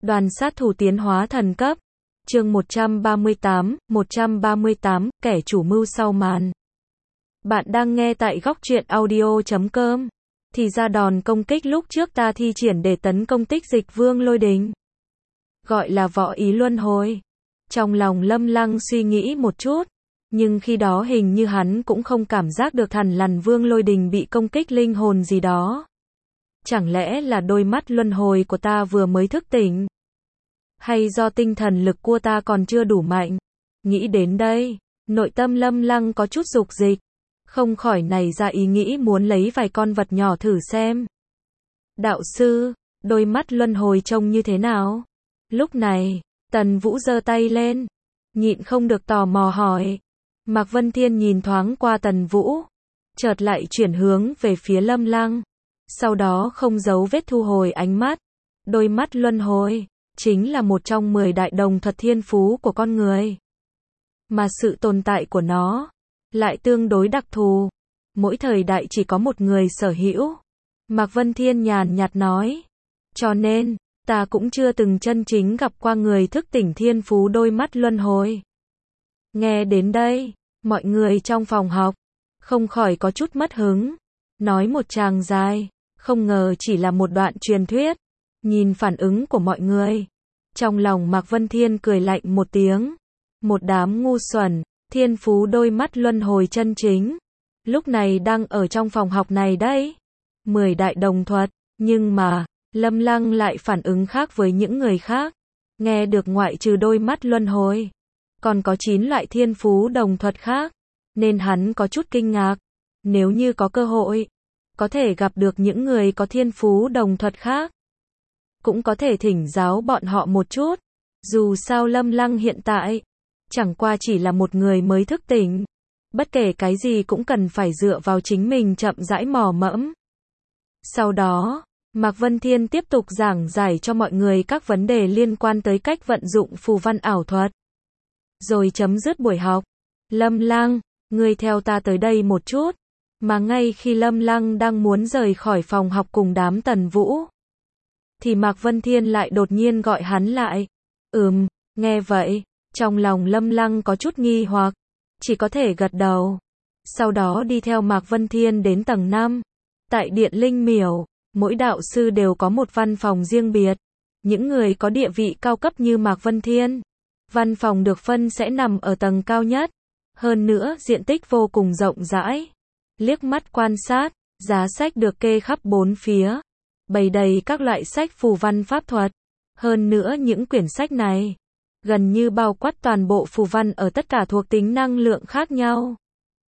Đoàn sát thủ tiến hóa thần cấp. Chương 138, kẻ chủ mưu sau màn. Bạn đang nghe tại góc truyện audio.com. Thì ra đòn công kích lúc trước ta thi triển để tấn công Tích Dịch Vương Lôi Đình, gọi là võ ý luân hồi. Trong lòng Lâm Lăng suy nghĩ một chút, nhưng khi đó hình như hắn cũng không cảm giác được Thằn Lằn Vương Lôi Đình bị công kích linh hồn gì đó. Chẳng lẽ là đôi mắt luân hồi của ta vừa mới thức tỉnh? Hay do tinh thần lực của ta còn chưa đủ mạnh? Nghĩ đến đây, nội tâm Lâm Lăng có chút dục dịch, không khỏi nảy ra ý nghĩ muốn lấy vài con vật nhỏ thử xem. Đạo sư, đôi mắt luân hồi trông như thế nào? Lúc này, Tần Vũ giơ tay lên, nhịn không được tò mò hỏi. Mạc Vân Thiên nhìn thoáng qua Tần Vũ, chợt lại chuyển hướng về phía Lâm Lăng, sau đó không giấu vết thu hồi ánh mắt. Đôi mắt luân hồi chính là một trong 10 đại đồng thuật thiên phú của con người, mà sự tồn tại của nó lại tương đối đặc thù, mỗi thời đại chỉ có một người sở hữu. Mạc Vân Thiên nhàn nhạt nói, cho nên ta cũng chưa từng chân chính gặp qua người thức tỉnh thiên phú đôi mắt luân hồi. Nghe đến đây, mọi người trong phòng học không khỏi có chút mất hứng, nói một tràng dài, không ngờ chỉ là một đoạn truyền thuyết. Nhìn phản ứng của mọi người, trong lòng Mạc Vân Thiên cười lạnh một tiếng. Một đám ngu xuẩn, thiên phú đôi mắt luân hồi chân chính, lúc này đang ở trong phòng học này đấy. 10 đại đồng thuật, nhưng mà, Lâm Lăng lại phản ứng khác với những người khác. Nghe được ngoại trừ đôi mắt luân hồi, còn có 9 loại thiên phú đồng thuật khác, nên hắn có chút kinh ngạc. Nếu như có cơ hội, có thể gặp được những người có thiên phú đồng thuật khác, cũng có thể thỉnh giáo bọn họ một chút. Dù sao Lâm Lăng hiện tại chẳng qua chỉ là một người mới thức tỉnh, bất kể cái gì cũng cần phải dựa vào chính mình chậm rãi mò mẫm. Sau đó, Mạc Vân Thiên tiếp tục giảng giải cho mọi người các vấn đề liên quan tới cách vận dụng phù văn ảo thuật. Rồi chấm dứt buổi học. Lâm Lăng, ngươi theo ta tới đây một chút. Mà ngay khi Lâm Lăng đang muốn rời khỏi phòng học cùng đám Tần Vũ, thì Mạc Vân Thiên lại đột nhiên gọi hắn lại. Nghe vậy, trong lòng Lâm Lăng có chút nghi hoặc, chỉ có thể gật đầu. Sau đó đi theo Mạc Vân Thiên đến tầng 5. Tại Điện Linh Miểu, mỗi đạo sư đều có một văn phòng riêng biệt. Những người có địa vị cao cấp như Mạc Vân Thiên, văn phòng được phân sẽ nằm ở tầng cao nhất. Hơn nữa, diện tích vô cùng rộng rãi. Liếc mắt quan sát, giá sách được kê khắp bốn phía, bày đầy các loại sách phù văn pháp thuật. Hơn nữa những quyển sách này gần như bao quát toàn bộ phù văn ở tất cả thuộc tính năng lượng khác nhau.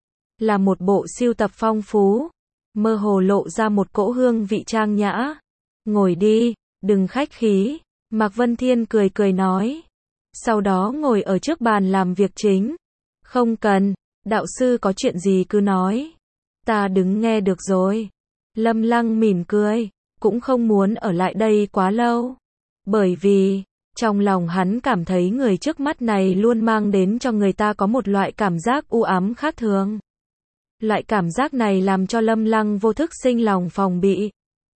Là một bộ sưu tập phong phú, mơ hồ lộ ra một cỗ hương vị trang nhã. Ngồi đi, đừng khách khí, Mạc Vân Thiên cười cười nói. Sau đó ngồi ở trước bàn làm việc chính. Không cần, đạo sư có chuyện gì cứ nói, ta đứng nghe được rồi. Lâm Lăng mỉm cười, cũng không muốn ở lại đây quá lâu, bởi vì trong lòng hắn cảm thấy người trước mắt này luôn mang đến cho người ta có một loại cảm giác u ám khác thường. Loại cảm giác này làm cho Lâm Lăng vô thức sinh lòng phòng bị.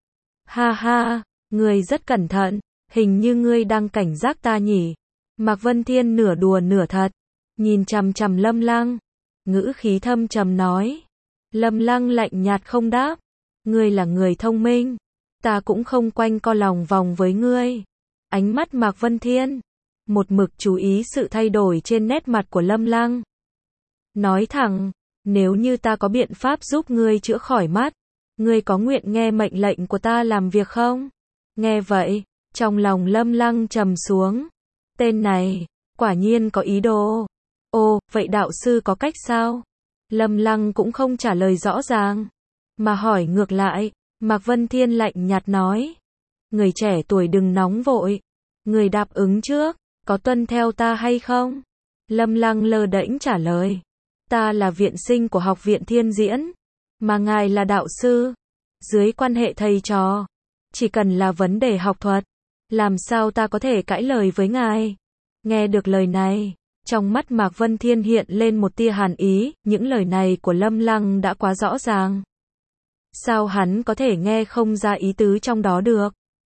Ha ha, ngươi rất cẩn thận, hình như ngươi đang cảnh giác ta nhỉ? Mạc Vân Thiên nửa đùa nửa thật, nhìn chằm chằm Lâm Lăng, ngữ khí thâm trầm nói. Lâm Lăng lạnh nhạt không đáp. Ngươi là người thông minh, ta cũng không quanh co lòng vòng với ngươi. Ánh mắt Mạc Vân Thiên một mực chú ý sự thay đổi trên nét mặt của Lâm Lăng. Nói thẳng, nếu như ta có biện pháp giúp ngươi chữa khỏi mắt, ngươi có nguyện nghe mệnh lệnh của ta làm việc không? Nghe vậy, trong lòng Lâm Lăng trầm xuống. Tên này, quả nhiên có ý đồ. Ồ, vậy đạo sư có cách sao? Lâm Lăng cũng không trả lời rõ ràng, mà hỏi ngược lại. Mạc Vân Thiên lạnh nhạt nói. Người trẻ tuổi đừng nóng vội. Người đáp ứng trước, có tuân theo ta hay không? Lâm Lăng lơ đễnh trả lời. Ta là viện sinh của học viện Thiên Diễn, mà ngài là đạo sư. Dưới quan hệ thầy trò, chỉ cần là vấn đề học thuật, làm sao ta có thể cãi lời với ngài? Nghe được lời này, trong mắt Mạc Vân Thiên hiện lên một tia hàn ý. Những lời này của Lâm Lăng đã quá rõ ràng. Sao hắn có thể nghe không ra ý tứ trong đó được?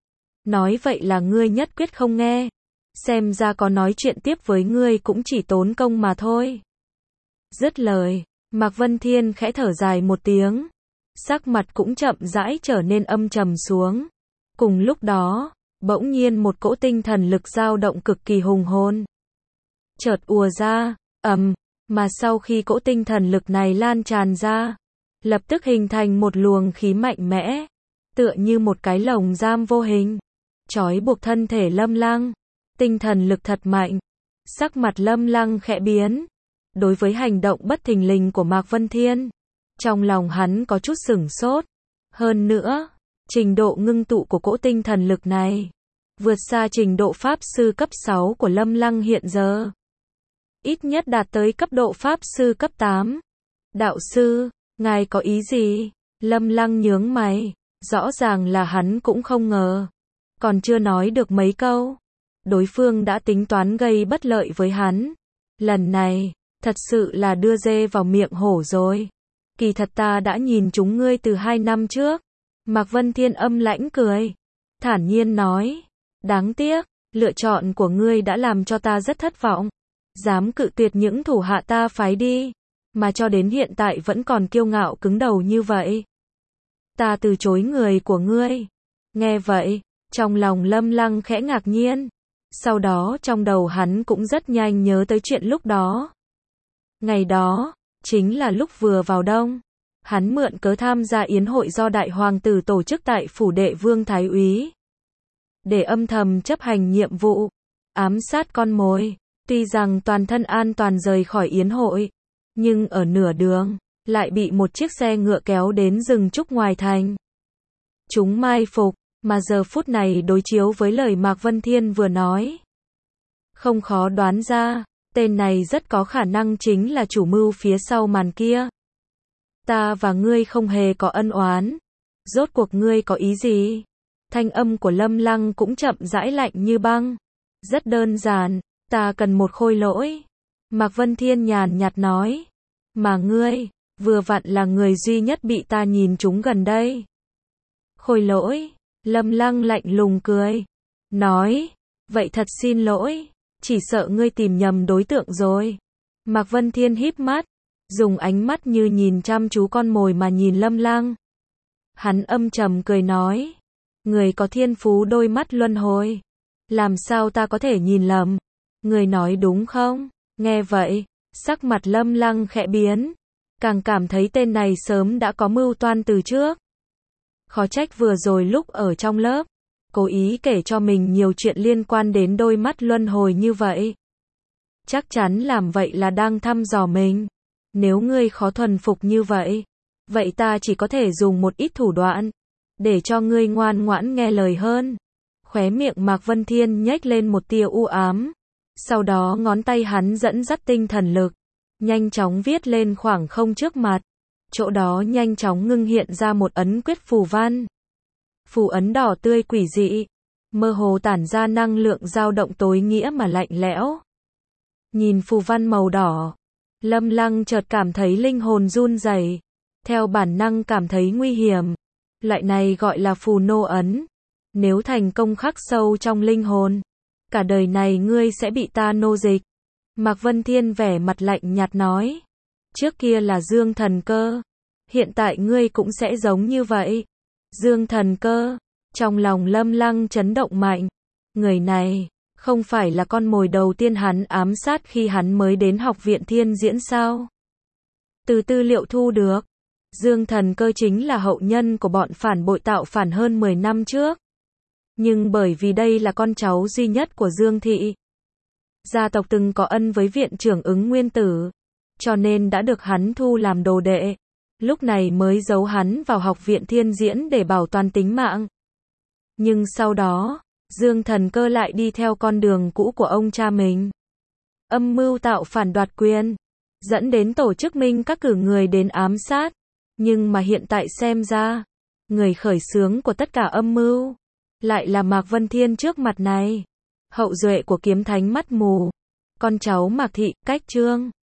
Nói vậy là ngươi nhất quyết không nghe. Xem ra có nói chuyện tiếp với ngươi cũng chỉ tốn công mà thôi. Dứt lời, Mạc Vân Thiên khẽ thở dài một tiếng. Sắc mặt cũng chậm rãi trở nên âm trầm xuống. Cùng lúc đó, bỗng nhiên một cỗ tinh thần lực dao động cực kỳ hùng hồn chợt ùa ra, mà sau khi cỗ tinh thần lực này lan tràn ra, lập tức hình thành một luồng khí mạnh mẽ, tựa như một cái lồng giam vô hình, trói buộc thân thể Lâm Lăng. Tinh thần lực thật mạnh. Sắc mặt Lâm Lăng khẽ biến. Đối với hành động bất thình lình của Mạc Vân Thiên, trong lòng hắn có chút sửng sốt. Hơn nữa, trình độ ngưng tụ của cỗ tinh thần lực này vượt xa trình độ Pháp sư cấp 6 của Lâm Lăng hiện giờ. Ít nhất đạt tới cấp độ Pháp sư cấp 8. Đạo sư, ngài có ý gì? Lâm Lăng nhướng mày. Rõ ràng là hắn cũng không ngờ. Còn chưa nói được mấy câu, đối phương đã tính toán gây bất lợi với hắn. Lần này, thật sự là đưa dê vào miệng hổ rồi. Kỳ thật ta đã nhìn chúng ngươi từ 2 năm trước. Mạc Vân Thiên âm lãnh cười. Thản nhiên nói. Đáng tiếc, lựa chọn của ngươi đã làm cho ta rất thất vọng. Dám cự tuyệt những thủ hạ ta phái đi, mà cho đến hiện tại vẫn còn kiêu ngạo cứng đầu như vậy. Ta từ chối người của ngươi. Nghe vậy, trong lòng Lâm Lăng khẽ ngạc nhiên. Sau đó trong đầu hắn cũng rất nhanh nhớ tới chuyện lúc đó. Ngày đó, chính là lúc vừa vào đông. Hắn mượn cớ tham gia yến hội do đại hoàng tử tổ chức tại phủ đệ Vương Thái Úy. Để âm thầm chấp hành nhiệm vụ, ám sát con mồi. Tuy rằng toàn thân an toàn rời khỏi yến hội, nhưng ở nửa đường, lại bị một chiếc xe ngựa kéo đến rừng trúc ngoài thành. Chúng mai phục, mà giờ phút này đối chiếu với lời Mạc Vân Thiên vừa nói. Không khó đoán ra, tên này rất có khả năng chính là chủ mưu phía sau màn kia. Ta và ngươi không hề có ân oán. Rốt cuộc ngươi có ý gì? Thanh âm của Lâm Lăng cũng chậm rãi lạnh như băng. Rất đơn giản, ta cần một khôi lỗi. Mạc Vân Thiên nhàn nhạt nói. Mà ngươi, vừa vặn là người duy nhất bị ta nhìn trúng gần đây. Khôi lỗi? Lâm Lăng lạnh lùng cười. Nói, vậy thật xin lỗi, chỉ sợ ngươi tìm nhầm đối tượng rồi. Mạc Vân Thiên híp mắt, dùng ánh mắt như nhìn chăm chú con mồi mà nhìn Lâm Lăng. Hắn âm trầm cười nói. Người có thiên phú đôi mắt luân hồi. Làm sao ta có thể nhìn lầm? Người nói đúng không? Nghe vậy, sắc mặt Lâm Lăng khẽ biến. Càng cảm thấy tên này sớm đã có mưu toan từ trước. Khó trách vừa rồi lúc ở trong lớp, cố ý kể cho mình nhiều chuyện liên quan đến đôi mắt luân hồi như vậy. Chắc chắn làm vậy là đang thăm dò mình. Nếu ngươi khó thuần phục như vậy, vậy ta chỉ có thể dùng một ít thủ đoạn, để cho ngươi ngoan ngoãn nghe lời hơn. Khóe miệng Mạc Vân Thiên nhếch lên một tia u ám. Sau đó ngón tay hắn dẫn dắt tinh thần lực, nhanh chóng viết lên khoảng không trước mặt. Chỗ đó nhanh chóng ngưng hiện ra một ấn quyết phù văn. Phù ấn đỏ tươi quỷ dị, mơ hồ tản ra năng lượng dao động tối nghĩa mà lạnh lẽo. Nhìn phù văn màu đỏ, Lâm Lăng chợt cảm thấy linh hồn run rẩy, theo bản năng cảm thấy nguy hiểm. Loại này gọi là phù nô ấn. Nếu thành công khắc sâu trong linh hồn, cả đời này ngươi sẽ bị ta nô dịch. Mạc Vân Thiên vẻ mặt lạnh nhạt nói. Trước kia là Dương Thần Cơ, hiện tại ngươi cũng sẽ giống như vậy. Dương Thần Cơ, trong lòng Lâm Lăng chấn động mạnh. Người này, không phải là con mồi đầu tiên hắn ám sát khi hắn mới đến học viện Thiên Diễn sao? Từ tư liệu thu được, Dương Thần Cơ chính là hậu nhân của bọn phản bội tạo phản hơn 10 năm trước. Nhưng bởi vì đây là con cháu duy nhất của Dương Thị, gia tộc từng có ân với viện trưởng Ứng Nguyên Tử, cho nên đã được hắn thu làm đồ đệ. Lúc này mới giấu hắn vào học viện Thiên Diễn để bảo toàn tính mạng. Nhưng sau đó, Dương Thần Cơ lại đi theo con đường cũ của ông cha mình. Âm mưu tạo phản đoạt quyền, dẫn đến tổ chức Minh các cử người đến ám sát. Nhưng mà hiện tại xem ra, người khởi xướng của tất cả âm mưu lại là Mạc Vân Thiên trước mặt này. Hậu duệ của kiếm thánh mắt mù, con cháu Mạc Thị, Cách Trương.